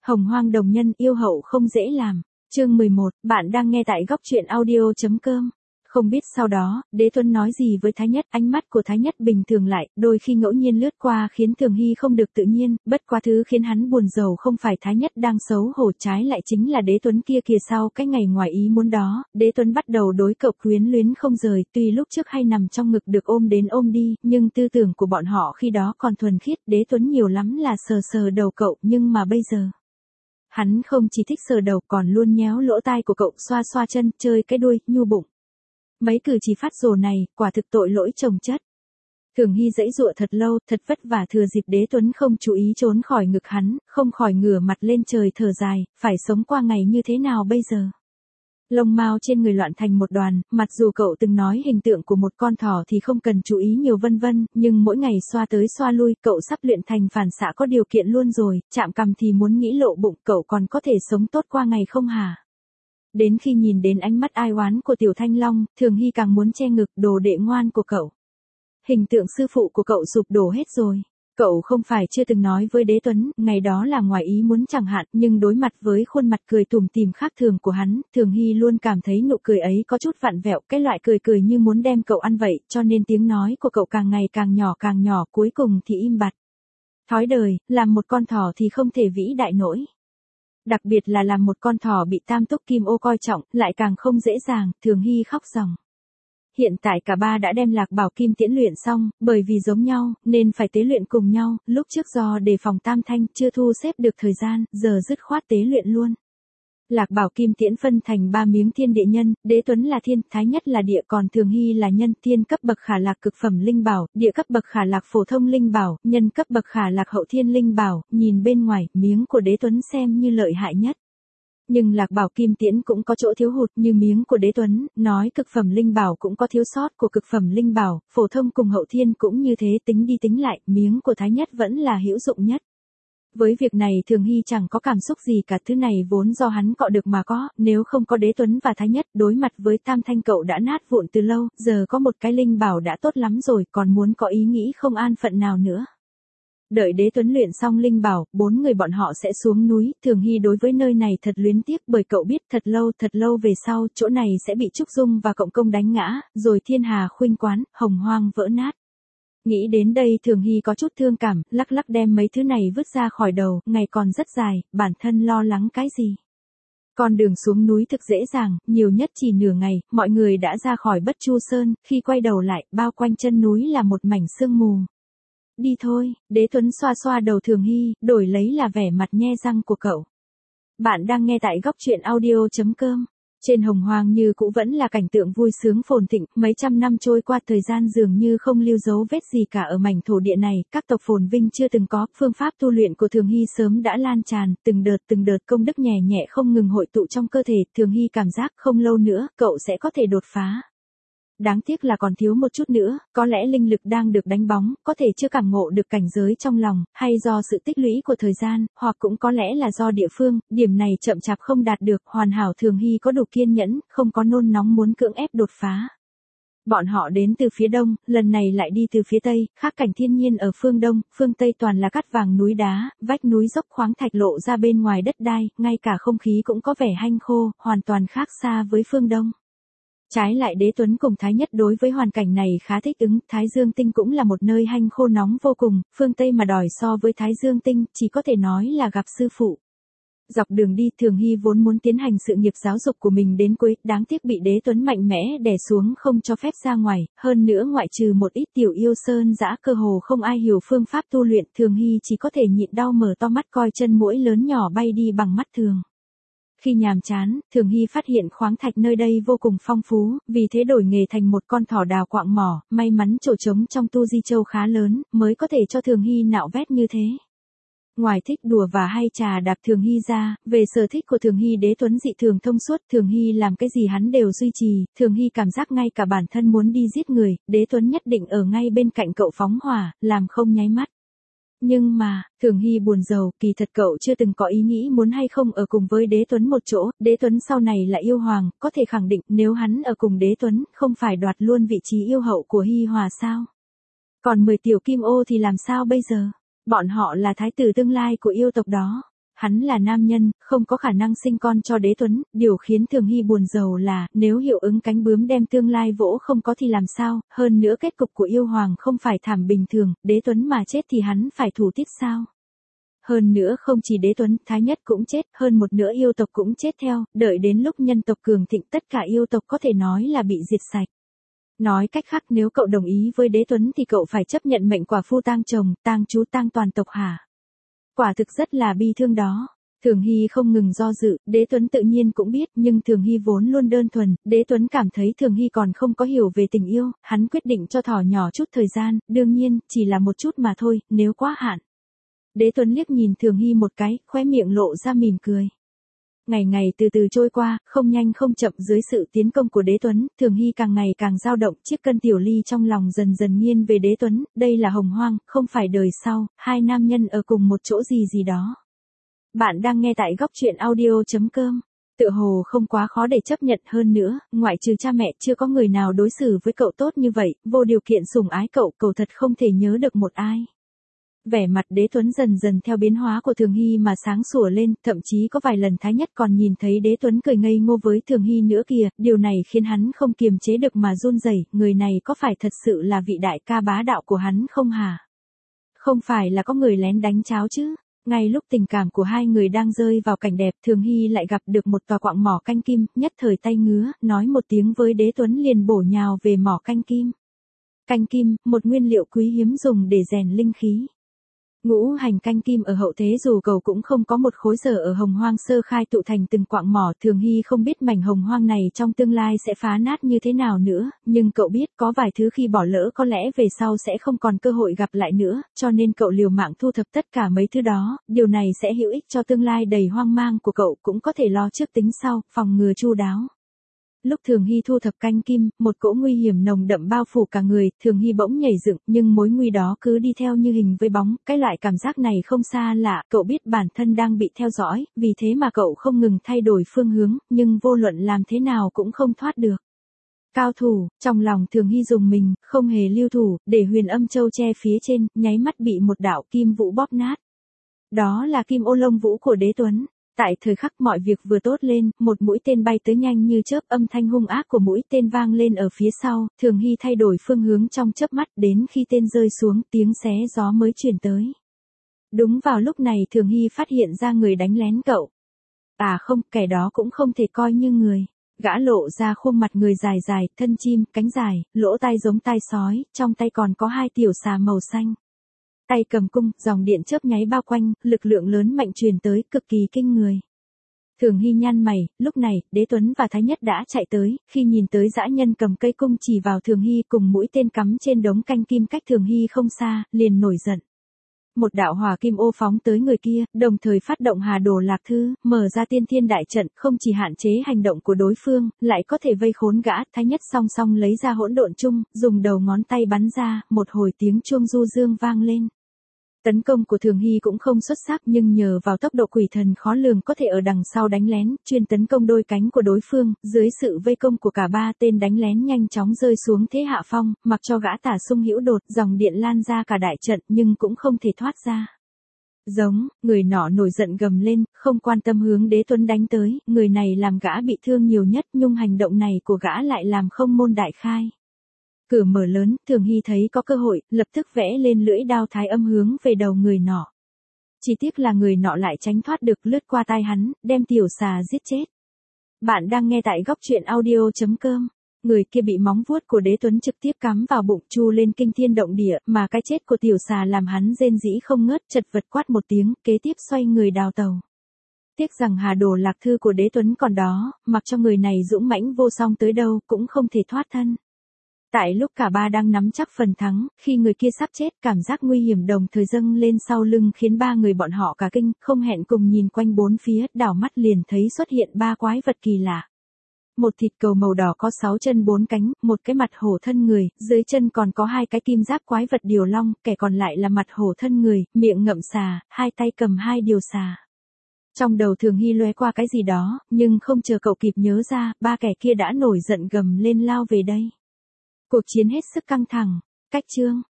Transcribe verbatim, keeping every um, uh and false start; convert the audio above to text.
Hồng Hoang đồng nhân yêu hậu không dễ làm. Chương mười một, bạn đang nghe tại góc truyện audio.com. Không biết sau đó, Đế Tuấn nói gì với Thái Nhất, ánh mắt của Thái Nhất bình thường lại, đôi khi ngẫu nhiên lướt qua khiến Thường Hy không được tự nhiên, bất quá thứ khiến hắn buồn rầu không phải Thái Nhất đang xấu hổ, trái lại chính là Đế Tuấn kia kìa. Sau cái ngày ngoài ý muốn đó, Đế Tuấn bắt đầu đối cậu quyến luyến không rời, tuy lúc trước hay nằm trong ngực được ôm đến ôm đi, nhưng tư tưởng của bọn họ khi đó còn thuần khiết. Đế Tuấn nhiều lắm là sờ sờ đầu cậu, nhưng mà bây giờ hắn không chỉ thích sờ đầu còn luôn nhéo lỗ tai của cậu, xoa xoa chân, chơi cái đuôi, nhu bụng. Mấy cử chỉ phát rồ này, quả thực tội lỗi chồng chất. Thường Hy giãy giụa thật lâu, thật vất vả thừa dịp Đế Tuấn không chú ý trốn khỏi ngực hắn, không khỏi ngửa mặt lên trời thở dài, phải sống qua ngày như thế nào bây giờ? Lông mao trên người loạn thành một đoàn, mặc dù cậu từng nói hình tượng của một con thỏ thì không cần chú ý nhiều vân vân, nhưng mỗi ngày xoa tới xoa lui, cậu sắp luyện thành phản xạ có điều kiện luôn rồi, chạm cằm thì muốn nghĩ lộ bụng, cậu còn có thể sống tốt qua ngày không hả? Đến khi nhìn đến ánh mắt ai oán của Tiểu Thanh Long, Thường Hy càng muốn che ngực, đồ đệ ngoan của cậu. Hình tượng sư phụ của cậu sụp đổ hết rồi. Cậu không phải chưa từng nói với Đế Tuấn, ngày đó là ngoài ý muốn chẳng hạn, nhưng đối mặt với khuôn mặt cười tủm tỉm khác thường của hắn, Thường Hy luôn cảm thấy nụ cười ấy có chút vặn vẹo, cái loại cười cười như muốn đem cậu ăn vậy, cho nên tiếng nói của cậu càng ngày càng nhỏ càng nhỏ, cuối cùng thì im bặt. Thói đời, làm một con thỏ thì không thể vĩ đại nổi. Đặc biệt là làm một con thỏ bị Tam Túc Kim Ô coi trọng, lại càng không dễ dàng. Thường Hy khóc ròng. Hiện tại cả ba đã đem Lạc Bảo Kim Tiễn luyện xong, bởi vì giống nhau, nên phải tế luyện cùng nhau, lúc trước do đề phòng Tam Thanh, chưa thu xếp được thời gian, giờ dứt khoát tế luyện luôn. Lạc Bảo Kim Tiễn phân thành ba miếng thiên địa nhân, Đế Tuấn là thiên, Thái Nhất là địa, còn Thường Hy là nhân. Thiên cấp bậc khả lạc cực phẩm linh bảo, địa cấp bậc khả lạc phổ thông linh bảo, nhân cấp bậc khả lạc hậu thiên linh bảo. Nhìn bên ngoài, miếng của Đế Tuấn xem như lợi hại nhất. Nhưng Lạc Bảo Kim Tiễn cũng có chỗ thiếu hụt, như miếng của Đế Tuấn, nói cực phẩm linh bảo cũng có thiếu sót của cực phẩm linh bảo, phổ thông cùng hậu thiên cũng như thế, tính đi tính lại, miếng của Thái Nhất vẫn là hữu dụng nhất. Với việc này Thường Hy chẳng có cảm xúc gì cả, thứ này vốn do hắn cọ được mà có, nếu không có Đế Tuấn và Thái Nhất, đối mặt với Tam Thanh cậu đã nát vụn từ lâu, giờ có một cái linh bảo đã tốt lắm rồi, còn muốn có ý nghĩ không an phận nào nữa. Đợi Đế Tuấn luyện xong linh bảo, bốn người bọn họ sẽ xuống núi. Thường Hy đối với nơi này thật luyến tiếc, bởi cậu biết thật lâu thật lâu về sau, chỗ này sẽ bị Trúc Dung và Cộng Công đánh ngã, rồi thiên hà khuynh quán, hồng hoang vỡ nát. Nghĩ đến đây Thường Hy có chút thương cảm, lắc lắc đem mấy thứ này vứt ra khỏi đầu, ngày còn rất dài, bản thân lo lắng cái gì. Con đường xuống núi thực dễ dàng, nhiều nhất chỉ nửa ngày, mọi người đã ra khỏi Bất Chu Sơn, khi quay đầu lại, bao quanh chân núi là một mảnh sương mù. Đi thôi, Đế Tuấn xoa xoa đầu Thường Hy, đổi lấy là vẻ mặt nhe răng của cậu. Bạn đang nghe tại góc truyện audio.com. Trên Hồng Hoang như cũ vẫn là cảnh tượng vui sướng phồn thịnh, mấy trăm năm trôi qua thời gian dường như không lưu dấu vết gì cả ở mảnh thổ địa này, các tộc phồn vinh chưa từng có, phương pháp tu luyện của Thường Hy sớm đã lan tràn, từng đợt từng đợt công đức nhẹ nhẹ không ngừng hội tụ trong cơ thể, Thường Hy cảm giác không lâu nữa, cậu sẽ có thể đột phá. Đáng tiếc là còn thiếu một chút nữa, có lẽ linh lực đang được đánh bóng, có thể chưa cảm ngộ được cảnh giới trong lòng, hay do sự tích lũy của thời gian, hoặc cũng có lẽ là do địa phương, điểm này chậm chạp không đạt được, hoàn hảo. Thường Hy có đủ kiên nhẫn, không có nôn nóng muốn cưỡng ép đột phá. Bọn họ đến từ phía đông, lần này lại đi từ phía tây, khác cảnh thiên nhiên ở phương đông, phương tây toàn là cát vàng núi đá, vách núi dốc khoáng thạch lộ ra bên ngoài đất đai, ngay cả không khí cũng có vẻ hanh khô, hoàn toàn khác xa với phương đông. Trái lại Đế Tuấn cùng Thái Nhất đối với hoàn cảnh này khá thích ứng, Thái Dương Tinh cũng là một nơi hanh khô nóng vô cùng, phương Tây mà đòi so với Thái Dương Tinh, chỉ có thể nói là gặp sư phụ. Dọc đường đi Thường Hy vốn muốn tiến hành sự nghiệp giáo dục của mình đến cuối, đáng tiếc bị Đế Tuấn mạnh mẽ đè xuống không cho phép ra ngoài, hơn nữa ngoại trừ một ít tiểu yêu sơn dã cơ hồ không ai hiểu phương pháp tu luyện, Thường Hy chỉ có thể nhịn đau mở to mắt coi chân muỗi lớn nhỏ bay đi bằng mắt thường. Khi nhàm chán, Thường Hy phát hiện khoáng thạch nơi đây vô cùng phong phú, vì thế đổi nghề thành một con thỏ đào quạng mỏ, may mắn chỗ trống trong Tu Di Châu khá lớn, mới có thể cho Thường Hy nạo vét như thế. Ngoài thích đùa và hay trà đạp Thường Hy ra, về sở thích của Thường Hy Đế Tuấn dị thường thông suốt, Thường Hy làm cái gì hắn đều duy trì, Thường Hy cảm giác ngay cả bản thân muốn đi giết người, Đế Tuấn nhất định ở ngay bên cạnh cậu phóng hỏa, làm không nháy mắt. Nhưng mà, Thường Hy buồn rầu, kỳ thật cậu chưa từng có ý nghĩ muốn hay không ở cùng với Đế Tuấn một chỗ, Đế Tuấn sau này là yêu hoàng, có thể khẳng định nếu hắn ở cùng Đế Tuấn, không phải đoạt luôn vị trí yêu hậu của Hi Hòa sao? Còn mười tiểu kim ô thì làm sao bây giờ? Bọn họ là thái tử tương lai của yêu tộc đó. hắn là nam nhân, không có khả năng sinh con cho Đế Tuấn, điều khiến Thường Hy buồn rầu là, nếu hiệu ứng cánh bướm đem tương lai vỗ không có thì làm sao, hơn nữa kết cục của yêu hoàng không phải thảm bình thường, Đế Tuấn mà chết thì hắn phải thủ tiết sao? Hơn nữa không chỉ Đế Tuấn, Thái Nhất cũng chết, hơn một nửa yêu tộc cũng chết theo, đợi đến lúc nhân tộc cường thịnh tất cả yêu tộc có thể nói là bị diệt sạch. Nói cách khác nếu cậu đồng ý với Đế Tuấn thì cậu phải chấp nhận mệnh quả phu tang chồng, tang chú tang toàn tộc hả? Quả thực rất là bi thương đó. Thường Hy không ngừng do dự, Đế Tuấn tự nhiên cũng biết, nhưng Thường Hy vốn luôn đơn thuần, Đế Tuấn cảm thấy Thường Hy còn không có hiểu về tình yêu, hắn quyết định cho thỏ nhỏ chút thời gian, đương nhiên, chỉ là một chút mà thôi, nếu quá hạn. Đế Tuấn liếc nhìn Thường Hy một cái, khóe miệng lộ ra mỉm cười. Ngày ngày từ từ trôi qua, không nhanh không chậm dưới sự tiến công của Đế Tuấn, Thường Hy càng ngày càng dao động, chiếc cân tiểu ly trong lòng dần dần nghiêng về Đế Tuấn, đây là hồng hoang, không phải đời sau, hai nam nhân ở cùng một chỗ gì gì đó. Bạn đang nghe tại góc truyện audio chấm com. Tựa hồ không quá khó để chấp nhận hơn nữa, ngoại trừ cha mẹ chưa có người nào đối xử với cậu tốt như vậy, vô điều kiện sủng ái cậu, cậu thật không thể nhớ được một ai. Vẻ mặt Đế Tuấn dần dần theo biến hóa của Thường Hy mà sáng sủa lên, thậm chí có vài lần Thái Nhất còn nhìn thấy Đế Tuấn cười ngây ngô với Thường Hy nữa kìa, điều này khiến hắn không kiềm chế được mà run rẩy, người này có phải thật sự là vị đại ca bá đạo của hắn không hả? Không phải là có người lén đánh cháo chứ? Ngay lúc tình cảm của hai người đang rơi vào cảnh đẹp, Thường Hy lại gặp được một tòa quặng mỏ canh kim, nhất thời tay ngứa, nói một tiếng với Đế Tuấn liền bổ nhào về mỏ canh kim. Canh kim, một nguyên liệu quý hiếm dùng để rèn linh khí. Ngũ hành canh kim ở hậu thế dù cầu cũng không có một khối sở ở hồng hoang sơ khai tụ thành từng quặng mỏ, Thường Hy không biết mảnh hồng hoang này trong tương lai sẽ phá nát như thế nào nữa, nhưng cậu biết có vài thứ khi bỏ lỡ có lẽ về sau sẽ không còn cơ hội gặp lại nữa, cho nên cậu liều mạng thu thập tất cả mấy thứ đó, điều này sẽ hữu ích cho tương lai đầy hoang mang của cậu, cũng có thể lo trước tính sau, phòng ngừa chu đáo. Lúc Thường Hy thu thập canh kim, một cỗ nguy hiểm nồng đậm bao phủ cả người, Thường Hy bỗng nhảy dựng, nhưng mối nguy đó cứ đi theo như hình với bóng, cái loại cảm giác này không xa lạ, cậu biết bản thân đang bị theo dõi, vì thế mà cậu không ngừng thay đổi phương hướng, nhưng vô luận làm thế nào cũng không thoát được. Cao thủ, trong lòng Thường Hy dùng mình, không hề lưu thủ, để huyền âm châu che phía trên, nháy mắt bị một đạo kim vũ bóp nát. Đó là kim ô lông vũ của Đế Tuấn. Tại thời khắc mọi việc vừa tốt lên, một mũi tên bay tới nhanh như chớp, âm thanh hung ác của mũi tên vang lên ở phía sau, Thường Hy thay đổi phương hướng trong chớp mắt, đến khi tên rơi xuống, tiếng xé gió mới truyền tới. Đúng vào lúc này Thường Hy phát hiện ra người đánh lén cậu. À không, kẻ đó cũng không thể coi như người. Gã lộ ra khuôn mặt người dài dài, thân chim, cánh dài, lỗ tai giống tai sói, trong tay còn có hai tiểu xà màu xanh. Tay cầm cung, dòng điện chớp nháy bao quanh, lực lượng lớn mạnh truyền tới, cực kỳ kinh người. Thường Hy nhăn mày, lúc này, Đế Tuấn và Thái Nhất đã chạy tới, khi nhìn tới dã nhân cầm cây cung chỉ vào Thường Hy cùng mũi tên cắm trên đống canh kim cách Thường Hy không xa, liền nổi giận. Một đạo hỏa kim ô phóng tới người kia, đồng thời phát động Hà Đồ Lạc Thư, mở ra tiên thiên đại trận, không chỉ hạn chế hành động của đối phương, lại có thể vây khốn gã. Thái Nhất song song lấy ra hỗn độn chung, dùng đầu ngón tay bắn ra, một hồi tiếng chuông du dương vang lên. Tấn công của Thường Hy cũng không xuất sắc, nhưng nhờ vào tốc độ quỷ thần khó lường có thể ở đằng sau đánh lén, chuyên tấn công đôi cánh của đối phương, dưới sự vây công của cả ba tên đánh lén nhanh chóng rơi xuống thế hạ phong, mặc cho gã tả sung hữu đột, dòng điện lan ra cả đại trận nhưng cũng không thể thoát ra. Giống, người nọ nổi giận gầm lên, không quan tâm hướng Đế Tuấn đánh tới, người này làm gã bị thương nhiều nhất, nhưng hành động này của gã lại làm không môn đại khai. Cửa mở lớn, Thường Hy thấy có cơ hội, lập tức vẽ lên lưỡi đao thái âm hướng về đầu người nọ. Chỉ tiếc là người nọ lại tránh thoát được, lướt qua tai hắn, đem tiểu xà giết chết. Bạn đang nghe tại góc truyện audio chấm com. Người kia bị móng vuốt của Đế Tuấn trực tiếp cắm vào bụng, chu lên kinh thiên động địa, mà cái chết của tiểu xà làm hắn rên rỉ không ngớt, chật vật quát một tiếng, kế tiếp xoay người đào tàu. Tiếc rằng Hà Đồ Lạc Thư của Đế Tuấn còn đó, mặc cho người này dũng mãnh vô song tới đâu, cũng không thể thoát thân. Tại lúc cả ba đang nắm chắc phần thắng, khi người kia sắp chết, cảm giác nguy hiểm đồng thời dâng lên sau lưng khiến ba người bọn họ cả kinh, không hẹn cùng nhìn quanh bốn phía, đảo mắt liền thấy xuất hiện ba quái vật kỳ lạ. Một thịt cầu màu đỏ có sáu chân bốn cánh, một cái mặt hổ thân người, dưới chân còn có hai cái kim giáp quái vật điều long, kẻ còn lại là mặt hổ thân người, miệng ngậm xà, hai tay cầm hai điều xà. Trong đầu Thường Hy lóe qua cái gì đó, nhưng không chờ cậu kịp nhớ ra, ba kẻ kia đã nổi giận gầm lên lao về đây. Cuộc chiến hết sức căng thẳng. Cách chương